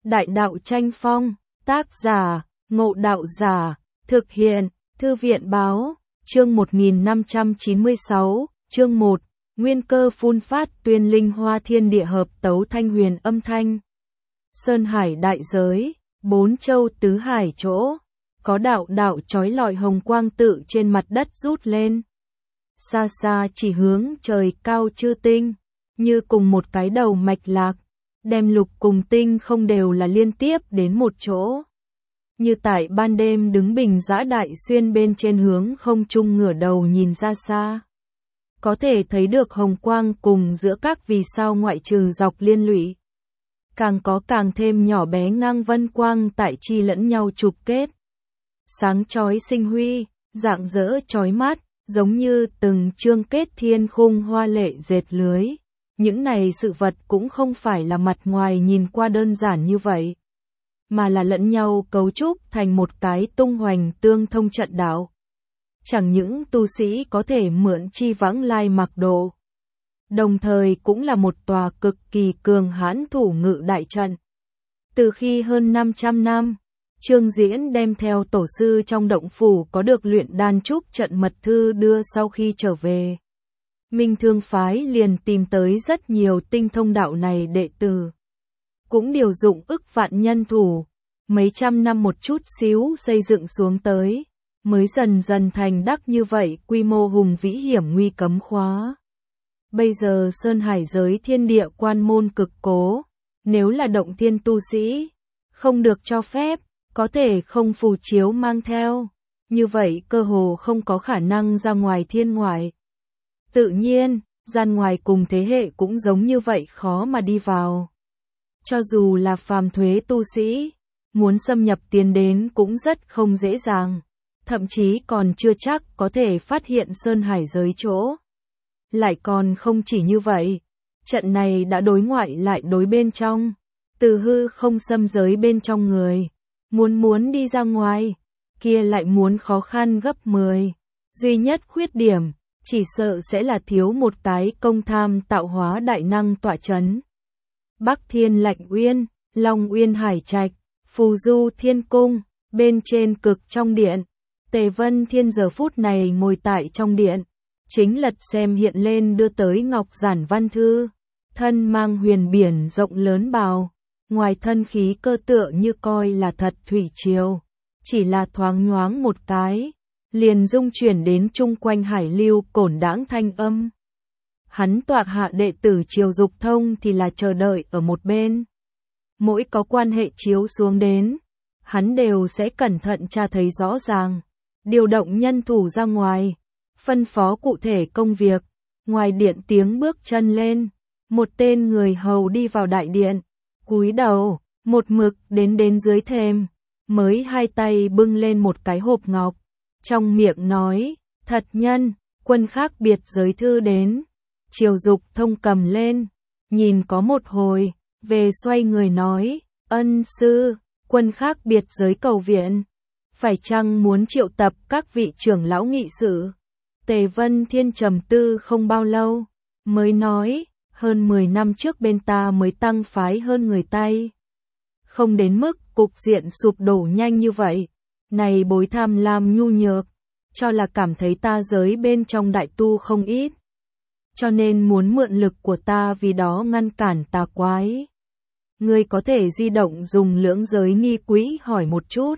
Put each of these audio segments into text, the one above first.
Đại đạo tranh phong, tác giả, Ngộ Đạo Giả, thực hiện, Thư viện báo, chương 1596, chương 1, Nguyên cơ phun phát tuyên linh hoa thiên địa hợp tấu thanh huyền âm thanh. Sơn hải đại giới, bốn châu tứ hải chỗ, có đạo đạo chói lọi hồng quang tự trên mặt đất rút lên. Xa xa chỉ hướng trời cao chư tinh, như cùng một cái đầu mạch lạc, đem lục cùng tinh không đều là liên tiếp đến một chỗ. Như tại ban đêm đứng bình dã đại xuyên bên trên hướng không trung ngửa đầu nhìn ra xa. Có thể thấy được hồng quang cùng giữa các vì sao ngoại trừ dọc liên lụy. Càng có càng thêm nhỏ bé ngang vân quang tại chi lẫn nhau chụp kết. Sáng chói sinh huy, rạng rỡ chói mắt, giống như từng chương kết thiên khung hoa lệ dệt lưới. Những này sự vật cũng không phải là mặt ngoài nhìn qua đơn giản như vậy, mà là lẫn nhau cấu trúc thành một cái tung hoành tương thông trận đạo. Chẳng những tu sĩ có thể mượn chi vãng lai mặc độ, đồng thời cũng là một tòa cực kỳ cường hãn thủ ngự đại trận. Từ khi hơn 500 năm, Trương Diễn đem theo tổ sư trong động phủ có được luyện đan trúc trận mật thư đưa sau khi trở về. Minh Thương phái liền tìm tới rất nhiều tinh thông đạo này đệ tử. Cũng điều dụng ức vạn nhân thủ, mấy trăm năm một chút xíu xây dựng xuống tới, mới dần dần thành đắc như vậy quy mô hùng vĩ hiểm nguy cấm khóa. Bây giờ Sơn Hải giới thiên địa quan môn cực cố, nếu là động thiên tu sĩ, không được cho phép, có thể không phù chiếu mang theo, như vậy cơ hồ không có khả năng ra ngoài thiên ngoại. Tự nhiên, gian ngoài cùng thế hệ cũng giống như vậy khó mà đi vào. Cho dù là phàm thuế tu sĩ, muốn xâm nhập tiến đến cũng rất không dễ dàng, thậm chí còn chưa chắc có thể phát hiện Sơn Hải giới chỗ. Lại còn không chỉ như vậy, trận này đã đối ngoại lại đối bên trong, từ hư không xâm giới bên trong người, muốn đi ra ngoài, kia lại muốn khó khăn gấp 10. Duy nhất khuyết điểm, chỉ sợ sẽ là thiếu một cái công tham tạo hóa đại năng tọa chấn. Bắc Thiên Lạnh Uyên, Long Uyên Hải Trạch, Phù Du Thiên Cung, bên trên cực trong điện, Tề Vân Thiên giờ phút này ngồi tại trong điện, chính lật xem hiện lên đưa tới ngọc giản văn thư, thân mang huyền biển rộng lớn bào, ngoài thân khí cơ tựa như coi là thật thủy triều, chỉ là thoáng nhoáng một cái, liền dung chuyển đến chung quanh hải lưu cổn đãng thanh âm. Hắn tọa hạ đệ tử Triều Dục Thông thì là chờ đợi ở một bên. Mỗi có quan hệ chiếu xuống đến, hắn đều sẽ cẩn thận tra thấy rõ ràng, điều động nhân thủ ra ngoài, phân phó cụ thể công việc. Ngoài điện tiếng bước chân lên, một tên người hầu đi vào đại điện, cúi đầu, một mực đến dưới thềm, mới hai tay bưng lên một cái hộp ngọc, trong miệng nói, thật nhân, quân khác biệt giới thư đến. Triều Dục Thông cầm lên, nhìn có một hồi, về xoay người nói, ân sư, quân khác biệt giới cầu viện, phải chăng muốn triệu tập các vị trưởng lão nghị sự? Tề Vân Thiên trầm tư không bao lâu, mới nói, hơn 10 năm trước bên ta mới tăng phái hơn người Tây. Không đến mức cục diện sụp đổ nhanh như vậy, này bối tham lam nhu nhược, cho là cảm thấy ta giới bên trong đại tu không ít. Cho nên muốn mượn lực của ta vì đó ngăn cản tà quái. Ngươi có thể di động dùng lưỡng giới nghi quỹ hỏi một chút.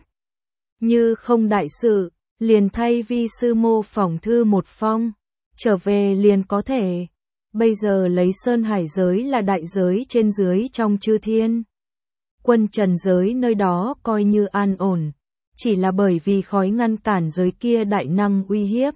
Như không đại sự, liền thay vi sư mô phỏng thư một phong, trở về liền có thể. Bây giờ lấy Sơn Hải giới là đại giới trên dưới trong chư thiên. Quân trần giới nơi đó coi như an ổn, chỉ là bởi vì khói ngăn cản giới kia đại năng uy hiếp.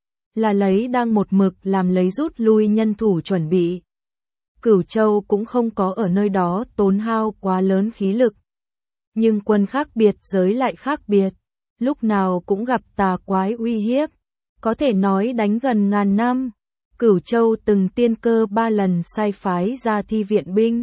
Là lấy đang một mực làm lấy rút lui nhân thủ chuẩn bị. Cửu Châu cũng không có ở nơi đó tốn hao quá lớn khí lực. Nhưng quân khác biệt giới lại khác biệt, lúc nào cũng gặp tà quái uy hiếp, có thể nói đánh gần ngàn năm. Cửu Châu từng tiên cơ 3 lần sai phái ra thi viện binh.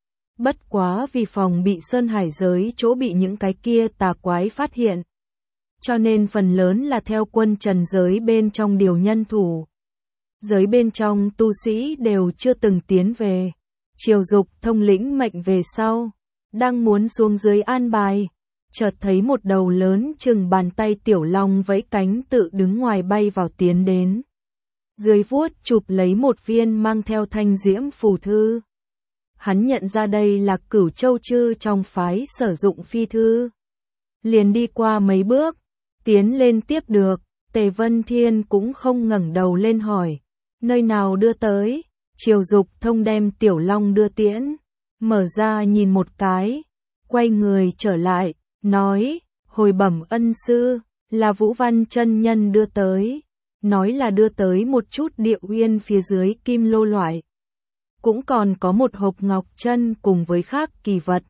Bất quá vì phòng bị Sơn Hải giới chỗ bị những cái kia tà quái phát hiện, cho nên phần lớn là theo quân trần giới bên trong điều nhân thủ. Giới bên trong tu sĩ đều chưa từng tiến về. Triều Dục Thông lĩnh mệnh về sau, đang muốn xuống dưới an bài, chợt thấy một đầu lớn chừng bàn tay tiểu long vẫy cánh tự đứng ngoài bay vào tiến đến. Dưới vuốt chụp lấy một viên mang theo thanh diễm phù thư. Hắn nhận ra đây là Cửu Châu Chư trong phái sử dụng phi thư. Liền đi qua mấy bước, tiến lên tiếp được, Tề Vân Thiên cũng không ngẩng đầu lên hỏi, nơi nào đưa tới, Triều Dục Thông đem tiểu long đưa tiễn, mở ra nhìn một cái, quay người trở lại, nói, hồi bẩm ân sư, là Vũ Văn chân nhân đưa tới, nói là đưa tới một chút địa uyên phía dưới kim lô loại. Cũng còn có một hộp ngọc chân cùng với khác kỳ vật.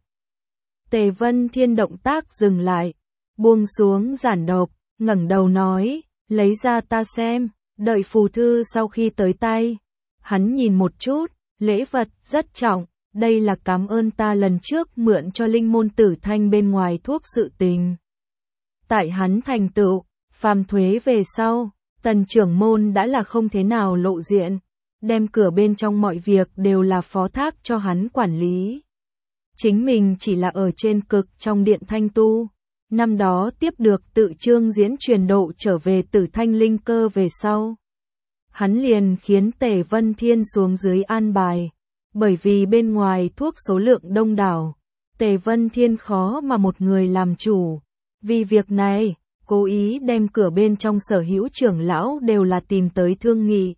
Tề Vân Thiên động tác dừng lại, buông xuống giản độc, ngẩng đầu nói, lấy ra ta xem, đợi phù thư sau khi tới tay. Hắn nhìn một chút, lễ vật rất trọng, đây là cảm ơn ta lần trước mượn cho linh môn tử thanh bên ngoài thuốc sự tình. Tại hắn thành tựu, phàm thuế về sau, Tần trưởng môn đã là không thế nào lộ diện, đem cửa bên trong mọi việc đều là phó thác cho hắn quản lý. Chính mình chỉ là ở trên cực trong điện thanh tu, năm đó tiếp được tự trương diễn truyền độ trở về tử thanh linh cơ về sau. Hắn liền khiến Tề Vân Thiên xuống dưới an bài, bởi vì bên ngoài thuốc số lượng đông đảo, Tề Vân Thiên khó mà một người làm chủ. Vì việc này, cố ý đem cửa bên trong sở hữu trưởng lão đều là tìm tới thương nghị.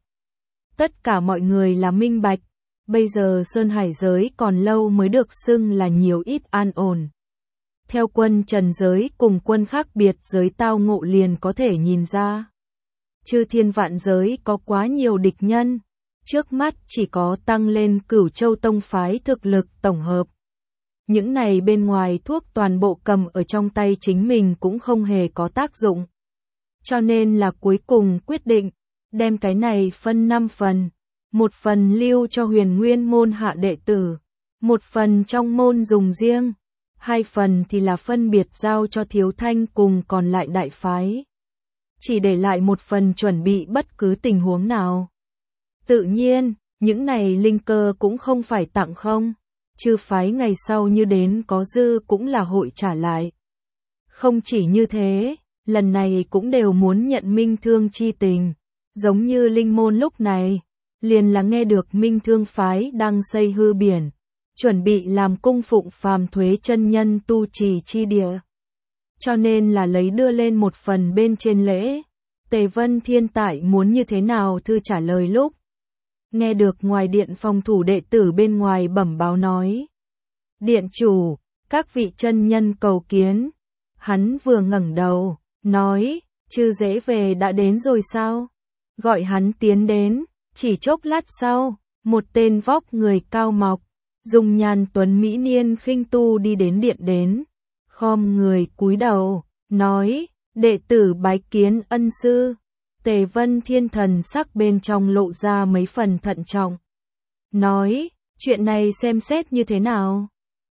Tất cả mọi người là minh bạch, bây giờ Sơn Hải giới còn lâu mới được xưng là nhiều ít an ổn. Theo quân Trần giới cùng quân khác biệt giới tao ngộ liền có thể nhìn ra. Chư thiên vạn giới có quá nhiều địch nhân, trước mắt chỉ có tăng lên Cửu Châu tông phái thực lực tổng hợp. Những này bên ngoài thuốc toàn bộ cầm ở trong tay chính mình cũng không hề có tác dụng. Cho nên là cuối cùng quyết định, đem cái này phân 5 phần, một phần lưu cho Huyền Nguyên môn hạ đệ tử, một phần trong môn dùng riêng, 2 phần thì là phân biệt giao cho Thiếu Thanh cùng còn lại đại phái. Chỉ để lại một phần chuẩn bị bất cứ tình huống nào. Tự nhiên, những này linh cơ cũng không phải tặng không, chư phái ngày sau như đến có dư cũng là hội trả lại. Không chỉ như thế, lần này cũng đều muốn nhận minh thương chi tình, giống như linh môn lúc này, liền là nghe được minh thương phái đang xây hư biển, chuẩn bị làm cung phụng phàm thuế chân nhân tu trì chi địa. Cho nên là lấy đưa lên một phần bên trên lễ. Tề Vân Thiên tại muốn như thế nào thư trả lời lúc nghe được ngoài điện phòng thủ đệ tử bên ngoài bẩm báo nói, điện chủ, các vị chân nhân cầu kiến. Hắn vừa ngẩng đầu, nói, chư dễ về đã đến rồi sao? Gọi hắn tiến đến, chỉ chốc lát sau, một tên vóc người cao mọc, dùng nhàn tuấn mỹ niên khinh tu đi đến điện đến, khom người cúi đầu, nói, đệ tử bái kiến ân sư. Tề Vân Thiên thần sắc bên trong lộ ra mấy phần thận trọng. Nói, chuyện này xem xét như thế nào?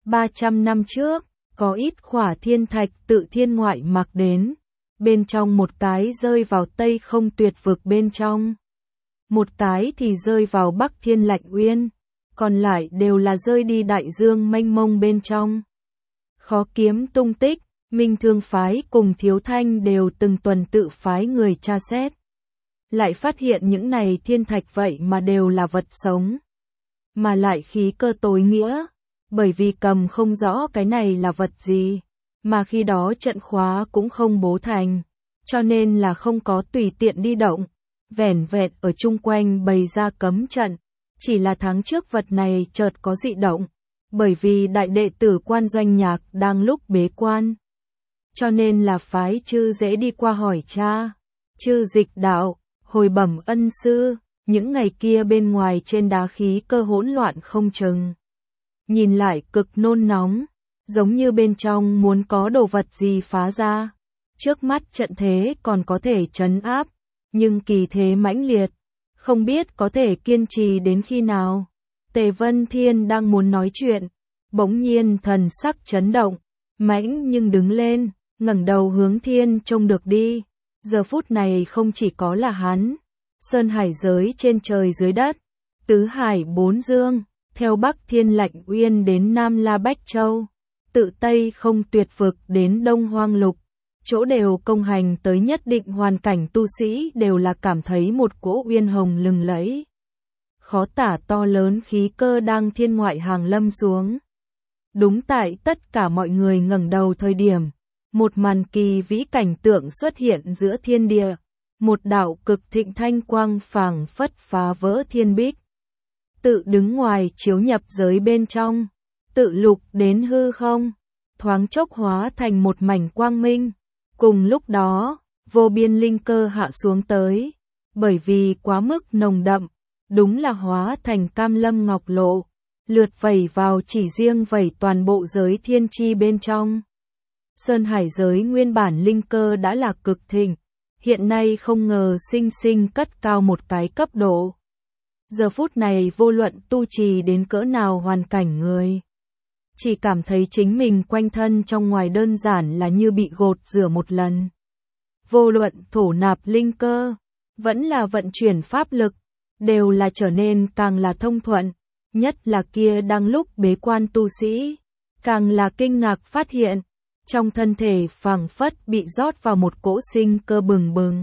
300 năm trước, có ít khỏa thiên thạch tự thiên ngoại mặc đến, bên trong một cái rơi vào Tây Không Tuyệt vực bên trong. Một cái thì rơi vào Bắc Thiên Lạnh Uyên, còn lại đều là rơi đi đại dương mênh mông bên trong. Khó kiếm tung tích, Minh Thương phái cùng Thiếu Thanh đều từng tuần tự phái người tra xét. Lại phát hiện những này thiên thạch vậy mà đều là vật sống. Mà lại khí cơ tối nghĩa, bởi vì cầm không rõ cái này là vật gì, mà khi đó trận khóa cũng không bố thành, cho nên là không có tùy tiện đi động, vẻn vẹn ở chung quanh bày ra cấm trận, chỉ là tháng trước vật này chợt có dị động, bởi vì đại đệ tử Quan Doanh Nhạc đang lúc bế quan. Cho nên là phái chư dễ đi qua hỏi cha, chư dịch đạo, hồi bẩm ân sư, những ngày kia bên ngoài trên đá khí cơ hỗn loạn không chừng. Nhìn lại cực nôn nóng, giống như bên trong muốn có đồ vật gì phá ra. Trước mắt trận thế còn có thể trấn áp, nhưng kỳ thế mãnh liệt, không biết có thể kiên trì đến khi nào. Tề Vân Thiên đang muốn nói chuyện, bỗng nhiên thần sắc chấn động, mãnh nhưng đứng lên, ngẩng đầu hướng thiên trông được đi. Giờ phút này không chỉ có là hắn, Sơn Hải giới trên trời dưới đất, tứ hải bốn dương, theo Bắc Thiên Lạnh Uyên đến Nam La Bách Châu, tự Tây không tuyệt vực đến Đông Hoang Lục, chỗ đều công hành tới nhất định hoàn cảnh tu sĩ đều là cảm thấy một cỗ uyên hồng lừng lẫy. Khó tả to lớn khí cơ đang thiên ngoại hàng lâm xuống. Đúng tại tất cả mọi người ngẩng đầu thời điểm, một màn kỳ vĩ cảnh tượng xuất hiện giữa thiên địa, một đạo cực thịnh thanh quang phảng phất phá vỡ thiên bích. Tự đứng ngoài chiếu nhập giới bên trong, tự lục đến hư không, thoáng chốc hóa thành một mảnh quang minh. Cùng lúc đó, vô biên linh cơ hạ xuống tới, bởi vì quá mức nồng đậm, đúng là hóa thành cam lâm ngọc lộ, lượt vẩy vào chỉ riêng vẩy toàn bộ giới thiên chi bên trong. Sơn hải giới nguyên bản linh cơ đã là cực thịnh, hiện nay không ngờ sinh sinh cất cao một cái cấp độ. Giờ phút này vô luận tu trì đến cỡ nào hoàn cảnh người, chỉ cảm thấy chính mình quanh thân trong ngoài đơn giản là như bị gột rửa một lần. Vô luận thổ nạp linh cơ, vẫn là vận chuyển pháp lực, đều là trở nên càng là thông thuận, nhất là kia đang lúc bế quan tu sĩ, càng là kinh ngạc phát hiện, trong thân thể phảng phất bị rót vào một cỗ sinh cơ bừng bừng.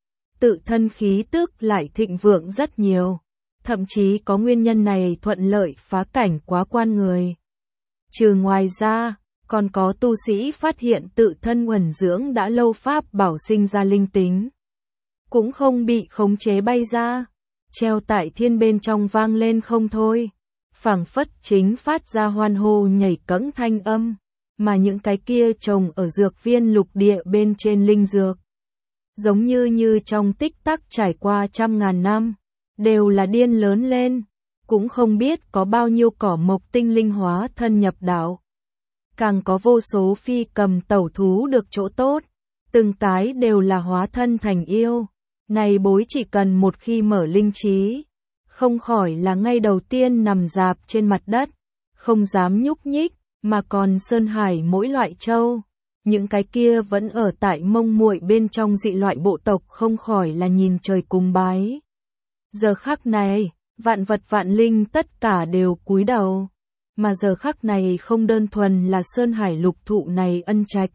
Tự thân khí tức lại thịnh vượng rất nhiều, thậm chí có nguyên nhân này thuận lợi phá cảnh quá quan người. Trừ ngoài ra, còn có tu sĩ phát hiện tự thân uẩn dưỡng đã lâu pháp bảo sinh ra linh tính, cũng không bị khống chế bay ra, treo tại thiên bên trong vang lên không thôi, phảng phất chính phát ra hoan hô nhảy cẫng thanh âm, mà những cái kia trồng ở dược viên lục địa bên trên linh dược, giống như trong tích tắc trải qua trăm ngàn năm, đều là điên lớn lên, cũng không biết có bao nhiêu cỏ mộc tinh linh hóa thân nhập đạo. Càng có vô số phi cầm tẩu thú được chỗ tốt, từng cái đều là hóa thân thành yêu. Này bối chỉ cần một khi mở linh trí, không khỏi là ngay đầu tiên nằm rạp trên mặt đất, không dám nhúc nhích, mà còn sơn hải mỗi loại châu. Những cái kia vẫn ở tại mông muội bên trong dị loại bộ tộc không khỏi là nhìn trời cung bái. Giờ khắc này, vạn vật vạn linh tất cả đều cúi đầu, mà giờ khắc này không đơn thuần là sơn hải lục thụ này ân trạch.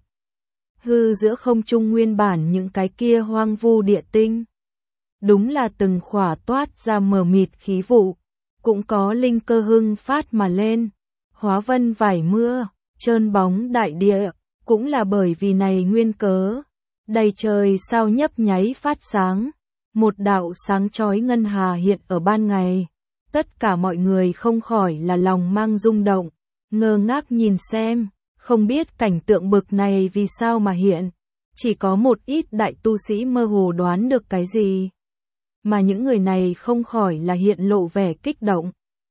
Hư giữa không trung nguyên bản những cái kia hoang vu địa tinh, đúng là từng khỏa toát ra mờ mịt khí vụ, cũng có linh cơ hưng phát mà lên, hóa vân vải mưa, trơn bóng đại địa, cũng là bởi vì này nguyên cớ, đầy trời sao nhấp nháy phát sáng, một đạo sáng chói ngân hà hiện ở ban ngày, tất cả mọi người không khỏi là lòng mang rung động, ngơ ngác nhìn xem, không biết cảnh tượng bực này vì sao mà hiện, chỉ có một ít đại tu sĩ mơ hồ đoán được cái gì, mà những người này không khỏi là hiện lộ vẻ kích động.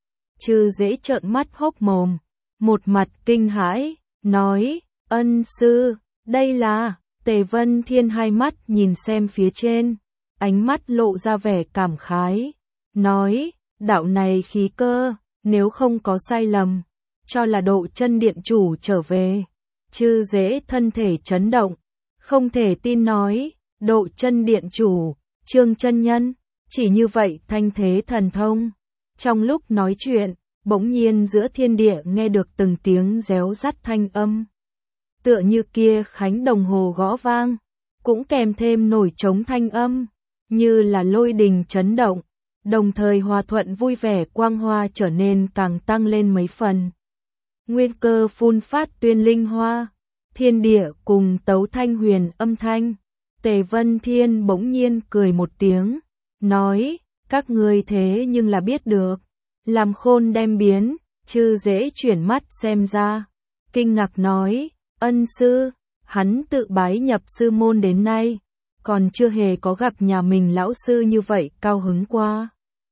Chư dễ trợn mắt hốc mồm, một mặt kinh hãi, nói, ân sư, đây là, Tề Vân Thiên hai mắt nhìn xem phía trên, ánh mắt lộ ra vẻ cảm khái, nói, đạo này khí cơ, nếu không có sai lầm, cho là Độ Chân điện chủ trở về. Chư dễ thân thể chấn động, không thể tin nói, Độ Chân điện chủ, Trương chân nhân, chỉ như vậy thanh thế thần thông. Trong lúc nói chuyện, bỗng nhiên giữa thiên địa nghe được từng tiếng réo rắt thanh âm. Tựa như kia khánh đồng hồ gõ vang, cũng kèm thêm nổi trống thanh âm, như là lôi đình chấn động, đồng thời hòa thuận vui vẻ quang hoa trở nên càng tăng lên mấy phần. Nguyên cơ phun phát tuyên linh hoa, thiên địa cùng tấu thanh huyền âm thanh. Tề Vân Thiên bỗng nhiên cười một tiếng, nói, các ngươi thế nhưng là biết được, làm khôn đem biến, chư dễ chuyển mắt xem ra, kinh ngạc nói, ân sư, hắn tự bái nhập sư môn đến nay, còn chưa hề có gặp nhà mình lão sư như vậy cao hứng qua.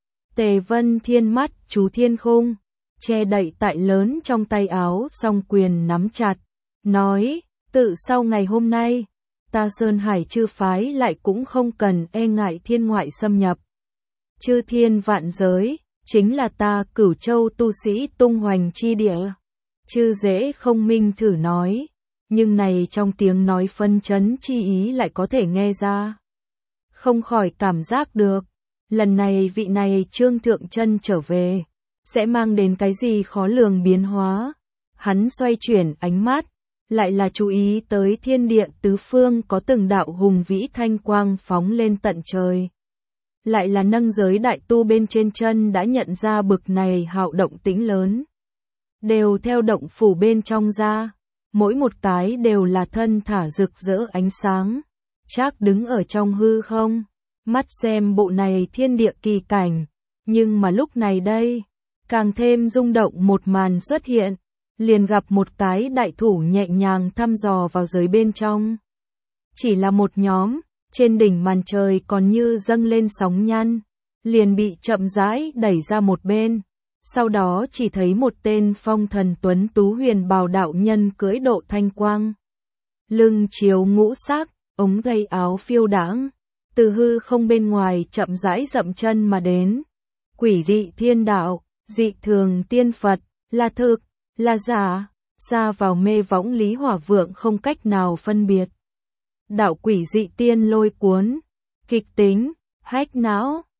Tề Vân Thiên mắt chú thiên khung, che đậy tại lớn trong tay áo song quyền nắm chặt, nói, tự sau ngày hôm nay, ta Sơn Hải chư phái lại cũng không cần e ngại thiên ngoại xâm nhập. Chư thiên vạn giới, chính là ta Cửu Châu tu sĩ tung hoành chi địa. Chư dễ không minh thử nói, nhưng này trong tiếng nói phân chấn chi ý lại có thể nghe ra. Không khỏi cảm giác được, lần này vị này Trương Thượng Chân trở về, sẽ mang đến cái gì khó lường biến hóa. Hắn xoay chuyển ánh mắt, lại là chú ý tới thiên địa tứ phương có từng đạo hùng vĩ thanh quang phóng lên tận trời. Lại là nâng giới đại tu bên trên chân đã nhận ra bực này hạo động tĩnh lớn. Đều theo động phủ bên trong ra, mỗi một cái đều là thân thả rực rỡ ánh sáng. Trác đứng ở trong hư không, mắt xem bộ này thiên địa kỳ cảnh, nhưng mà lúc này đây, càng thêm rung động một màn xuất hiện, liền gặp một cái đại thủ nhẹ nhàng thăm dò vào giới bên trong. Chỉ là một nhóm, trên đỉnh màn trời còn như dâng lên sóng nhăn, liền bị chậm rãi đẩy ra một bên. Sau đó chỉ thấy một tên phong thần tuấn tú huyền bào đạo nhân cưỡi độ thanh quang. Lưng chiếu ngũ sắc, ống gây áo phiêu đãng, từ hư không bên ngoài chậm rãi dậm chân mà đến. Quỷ dị thiên đạo, dị thường tiên Phật, là thực, là giả, xa vào mê võng Lý Hỏa Vượng không cách nào phân biệt. Đạo quỷ dị tiên lôi cuốn, kịch tính, hách não,